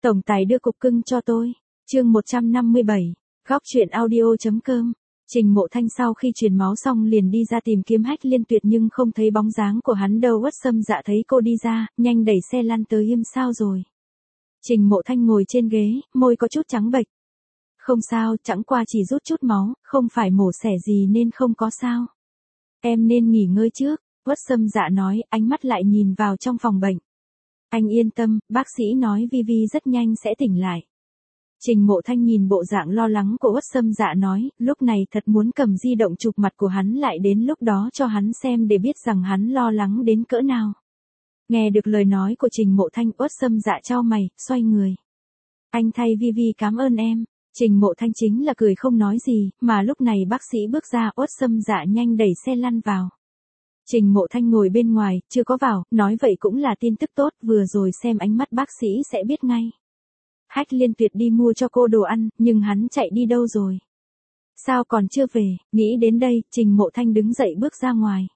Tổng tài đưa cục cưng cho tôi. Chương 157. Góc truyện audio.com. Trình Mộ Thanh sau khi truyền máu xong liền đi ra tìm kiếm Hách Liên Tuyệt nhưng không thấy bóng dáng của hắn đâu. Uất Sâm Dạ thấy cô đi ra, nhanh đẩy xe lăn tới. Im sao rồi? Trình Mộ Thanh ngồi trên ghế, môi có chút trắng bệch. Không sao, chẳng qua chỉ rút chút máu, không phải mổ xẻ gì nên không có sao. Em nên nghỉ ngơi trước, Uất Sâm Dạ nói, ánh mắt lại nhìn vào trong phòng bệnh. Anh yên tâm, bác sĩ nói Vi rất nhanh sẽ tỉnh lại. Trình Mộ Thanh nhìn bộ dạng lo lắng của Uất Sâm Dạ nói, lúc này thật muốn cầm di động chụp mặt của hắn lại đến lúc đó cho hắn xem để biết rằng hắn lo lắng đến cỡ nào. Nghe được lời nói của Trình Mộ Thanh, Uất Sâm Dạ chau mày, xoay người. Anh thay Vi cảm ơn em. Trình Mộ Thanh chính là cười không nói gì, mà lúc này bác sĩ bước ra. Uất Sâm Dạ nhanh đẩy xe lăn vào. Trình Mộ Thanh ngồi bên ngoài, chưa có vào, nói vậy cũng là tin tức tốt, vừa rồi xem ánh mắt bác sĩ sẽ biết ngay. Hách Liên Tuyệt đi mua cho cô đồ ăn, nhưng hắn chạy đi đâu rồi? Sao còn chưa về? Nghĩ đến đây, Trình Mộ Thanh đứng dậy bước ra ngoài.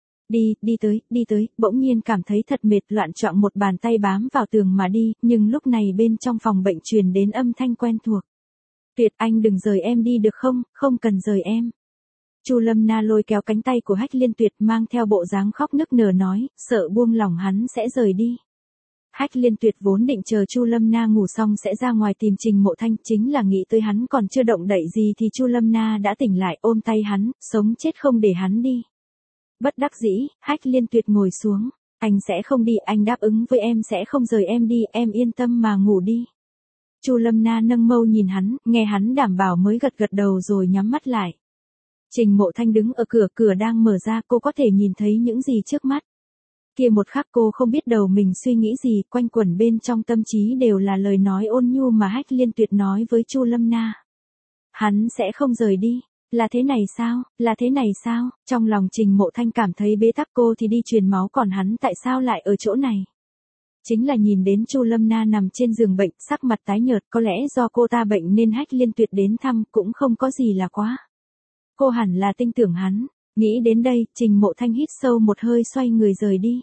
Đi tới, bỗng nhiên cảm thấy thật mệt, loạn choạng một bàn tay bám vào tường mà đi, nhưng lúc này bên trong phòng bệnh truyền đến âm thanh quen thuộc. Tuyệt, anh đừng rời em đi được không, không cần rời em. Chu Lâm Na lôi kéo cánh tay của Hách Liên Tuyệt mang theo bộ dáng khóc nức nở nói, sợ buông lỏng hắn sẽ rời đi. Hách Liên Tuyệt vốn định chờ Chu Lâm Na ngủ xong sẽ ra ngoài tìm Trình Mộ Thanh, chính là nghĩ tới hắn còn chưa động đậy gì thì Chu Lâm Na đã tỉnh lại ôm tay hắn, sống chết không để hắn đi. Bất đắc dĩ, Hách Liên Tuyệt ngồi xuống, anh sẽ không đi, anh đáp ứng với em sẽ không rời em đi, em yên tâm mà ngủ đi. Chu Lâm Na nâng mâu nhìn hắn, nghe hắn đảm bảo mới gật gật đầu rồi nhắm mắt lại. Trình Mộ Thanh đứng ở cửa đang mở ra, cô có thể nhìn thấy những gì trước mắt. Kia một khắc cô không biết đầu mình suy nghĩ gì, quanh quẩn bên trong tâm trí đều là lời nói ôn nhu mà Hách Liên Tuyệt nói với Chu Lâm Na. Hắn sẽ không rời đi, là thế này sao, trong lòng Trình Mộ Thanh cảm thấy bế tắc, cô thì đi truyền máu còn hắn tại sao lại ở chỗ này. Chính là nhìn đến Chu Lâm Na nằm trên giường bệnh, sắc mặt tái nhợt, có lẽ do cô ta bệnh nên Hách Liên Tuyệt đến thăm cũng không có gì là quá. Cô hẳn là tin tưởng hắn. Nghĩ đến đây, Trình Mộ Thanh hít sâu một hơi xoay người rời đi.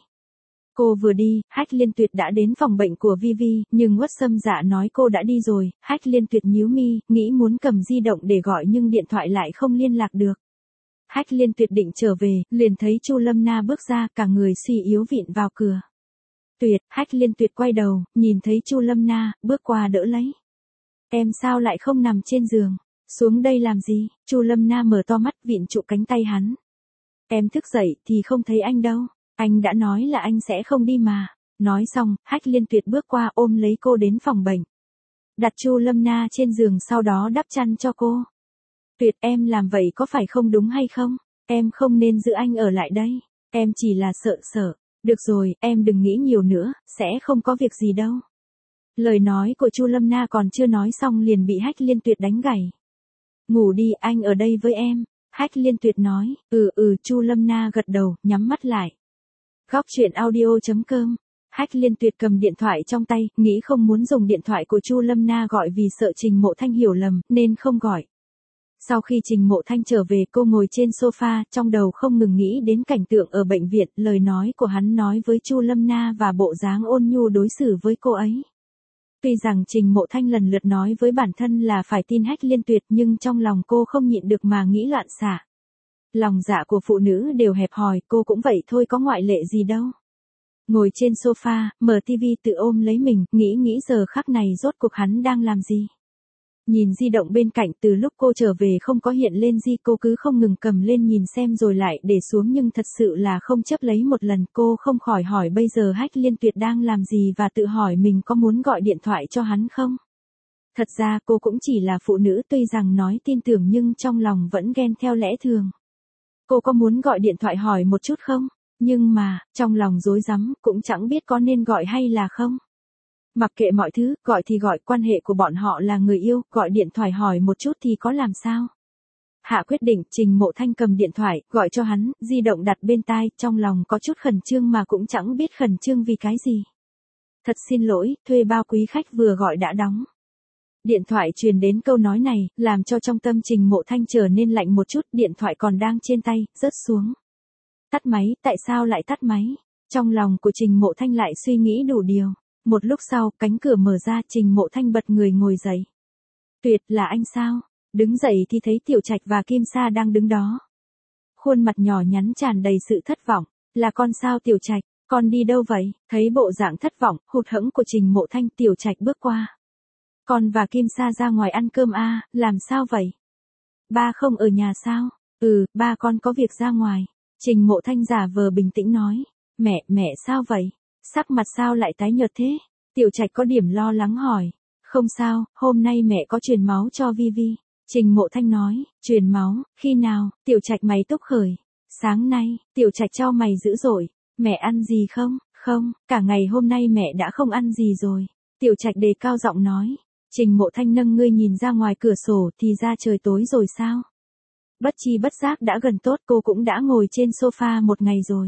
Cô vừa đi, Hách Liên Tuyệt đã đến phòng bệnh của Vi, nhưng Uất Sâm Dạ nói cô đã đi rồi. Hách Liên Tuyệt nhíu mi, nghĩ muốn cầm di động để gọi nhưng điện thoại lại không liên lạc được. Hách Liên Tuyệt định trở về, liền thấy Chu Lâm Na bước ra, cả người suy yếu vịn vào cửa. Tuyệt, Hách Liên Tuyệt quay đầu, nhìn thấy Chu Lâm Na, bước qua đỡ lấy. Em sao lại không nằm trên giường? Xuống đây làm gì? Chu Lâm Na mở to mắt vịn trụ cánh tay hắn. Em thức dậy thì không thấy anh đâu. Anh đã nói là anh sẽ không đi mà. Nói xong, Hách Liên Tuyệt bước qua ôm lấy cô đến phòng bệnh. Đặt Chu Lâm Na trên giường sau đó đắp chăn cho cô. Tuyệt, em làm vậy có phải không đúng hay không? Em không nên giữ anh ở lại đây. Em chỉ là sợ. Được rồi, em đừng nghĩ nhiều nữa, sẽ không có việc gì đâu. Lời nói của Chu Lâm Na còn chưa nói xong liền bị Hách Liên Tuyệt đánh gãy. Ngủ đi, anh ở đây với em. Hách Liên Tuyệt nói, Chu Lâm Na gật đầu, nhắm mắt lại. Góc truyện audio.com. Hách Liên Tuyệt cầm điện thoại trong tay, nghĩ không muốn dùng điện thoại của Chu Lâm Na gọi vì sợ Trình Mộ Thanh hiểu lầm, nên không gọi. Sau khi Trình Mộ Thanh trở về, cô ngồi trên sofa, trong đầu không ngừng nghĩ đến cảnh tượng ở bệnh viện, lời nói của hắn nói với Chu Lâm Na và bộ dáng ôn nhu đối xử với cô ấy. Tuy rằng Trình Mộ Thanh lần lượt nói với bản thân là phải tin Hách Liên Tuyệt nhưng trong lòng cô không nhịn được mà nghĩ loạn xạ. Lòng dạ của phụ nữ đều hẹp hòi, cô cũng vậy thôi, có ngoại lệ gì đâu. Ngồi trên sofa, mở tivi tự ôm lấy mình, nghĩ giờ khắc này rốt cuộc hắn đang làm gì. Nhìn di động bên cạnh, từ lúc cô trở về không có hiện lên gì, cô cứ không ngừng cầm lên nhìn xem rồi lại để xuống nhưng thật sự là không chấp lấy một lần. Cô không khỏi hỏi bây giờ Hách Liên Tuyệt đang làm gì và tự hỏi mình có muốn gọi điện thoại cho hắn không. Thật ra cô cũng chỉ là phụ nữ, tuy rằng nói tin tưởng nhưng trong lòng vẫn ghen theo lẽ thường. Cô có muốn gọi điện thoại hỏi một chút không? Nhưng mà, trong lòng rối rắm, cũng chẳng biết có nên gọi hay là không. Mặc kệ mọi thứ, gọi thì gọi, quan hệ của bọn họ là người yêu, gọi điện thoại hỏi một chút thì có làm sao. Hạ quyết định, Trình Mộ Thanh cầm điện thoại, gọi cho hắn, di động đặt bên tai, trong lòng có chút khẩn trương mà cũng chẳng biết khẩn trương vì cái gì. Thật xin lỗi, thuê bao quý khách vừa gọi đã đóng. Điện thoại truyền đến câu nói này, làm cho trong tâm Trình Mộ Thanh trở nên lạnh một chút, điện thoại còn đang trên tay, rớt xuống. Tắt máy, tại sao lại tắt máy? Trong lòng của Trình Mộ Thanh lại suy nghĩ đủ điều. Một lúc sau, cánh cửa mở ra, Trình Mộ Thanh bật người ngồi dậy. Tuyệt, là anh sao? Đứng dậy thì thấy Tiểu Trạch và Kim Sa đang đứng đó. Khuôn mặt nhỏ nhắn tràn đầy sự thất vọng. Là con sao Tiểu Trạch, con đi đâu vậy? Thấy bộ dạng thất vọng, hụt hẫng của Trình Mộ Thanh, Tiểu Trạch bước qua. Con và Kim Sa ra ngoài ăn cơm à, làm sao vậy? Ba không ở nhà sao? Ba con có việc ra ngoài. Trình Mộ Thanh giả vờ bình tĩnh nói. Mẹ sao vậy? Sắc mặt sao lại tái nhợt thế? Tiểu Trạch có điểm lo lắng hỏi. Không sao, hôm nay mẹ có truyền máu cho Vi Vi. Trình Mộ Thanh nói, truyền máu, khi nào? Tiểu Trạch mày túc khởi. Sáng nay, Tiểu Trạch chau mày dữ dội. Mẹ ăn gì không? Không, cả ngày hôm nay mẹ đã không ăn gì rồi. Tiểu Trạch đề cao giọng nói. Trình Mộ Thanh nâng ngươi nhìn ra ngoài cửa sổ thì ra trời tối rồi sao? Bất chi bất giác đã gần tốt, cô cũng đã ngồi trên sofa một ngày rồi.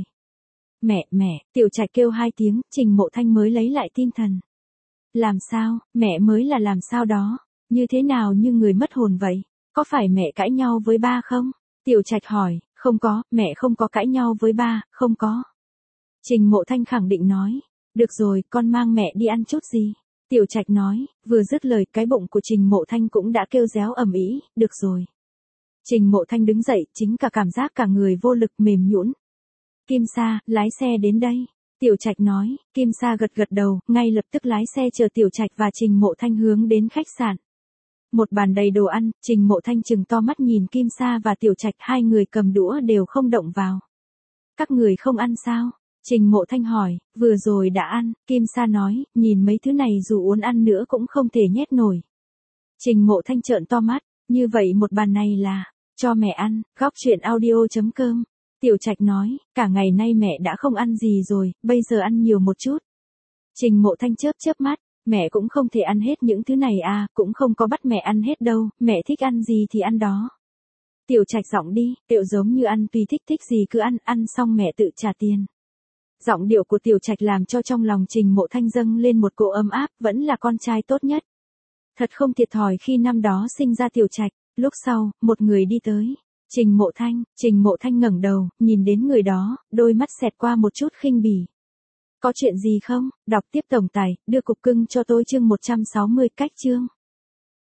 Mẹ, Tiểu Trạch kêu 2 tiếng, Trình Mộ Thanh mới lấy lại tinh thần. Làm sao, mẹ mới là làm sao đó, như thế nào như người mất hồn vậy, có phải mẹ cãi nhau với ba không? Tiểu Trạch hỏi, không có, mẹ không có cãi nhau với ba, không có. Trình Mộ Thanh khẳng định nói, được rồi, con mang mẹ đi ăn chút gì. Tiểu Trạch nói, vừa dứt lời cái bụng của Trình Mộ Thanh cũng đã kêu réo ầm ĩ, được rồi. Trình Mộ Thanh đứng dậy, chính cả cảm giác cả người vô lực mềm nhũn. Kim Sa, lái xe đến đây. Tiểu Trạch nói, Kim Sa gật đầu, ngay lập tức lái xe chở Tiểu Trạch và Trình Mộ Thanh hướng đến khách sạn. Một bàn đầy đồ ăn, Trình Mộ Thanh trừng to mắt nhìn Kim Sa và Tiểu Trạch, 2 người cầm đũa đều không động vào. Các người không ăn sao? Trình Mộ Thanh hỏi, vừa rồi đã ăn, Kim Sa nói, nhìn mấy thứ này dù uốn ăn nữa cũng không thể nhét nổi. Trình Mộ Thanh trợn to mắt, như vậy một bàn này là, cho mẹ ăn, góc chuyện audio.com. Tiểu Trạch nói, cả ngày nay mẹ đã không ăn gì rồi, bây giờ ăn nhiều một chút. Trình Mộ Thanh chớp mắt, mẹ cũng không thể ăn hết những thứ này à, cũng không có bắt mẹ ăn hết đâu, mẹ thích ăn gì thì ăn đó. Tiểu Trạch giọng đi, Tiểu giống như ăn tùy thích gì cứ ăn xong mẹ tự trả tiền. Giọng điệu của Tiểu Trạch làm cho trong lòng Trình Mộ Thanh dâng lên một cỗ ấm áp, vẫn là con trai tốt nhất. Thật không thiệt thòi khi năm đó sinh ra Tiểu Trạch. Lúc sau, một người đi tới. Trình Mộ Thanh ngẩng đầu, nhìn đến người đó, đôi mắt xẹt qua một chút khinh bỉ. Có chuyện gì không? Đọc tiếp tổng tài, đưa cục cưng cho tôi chương 160 cách chương.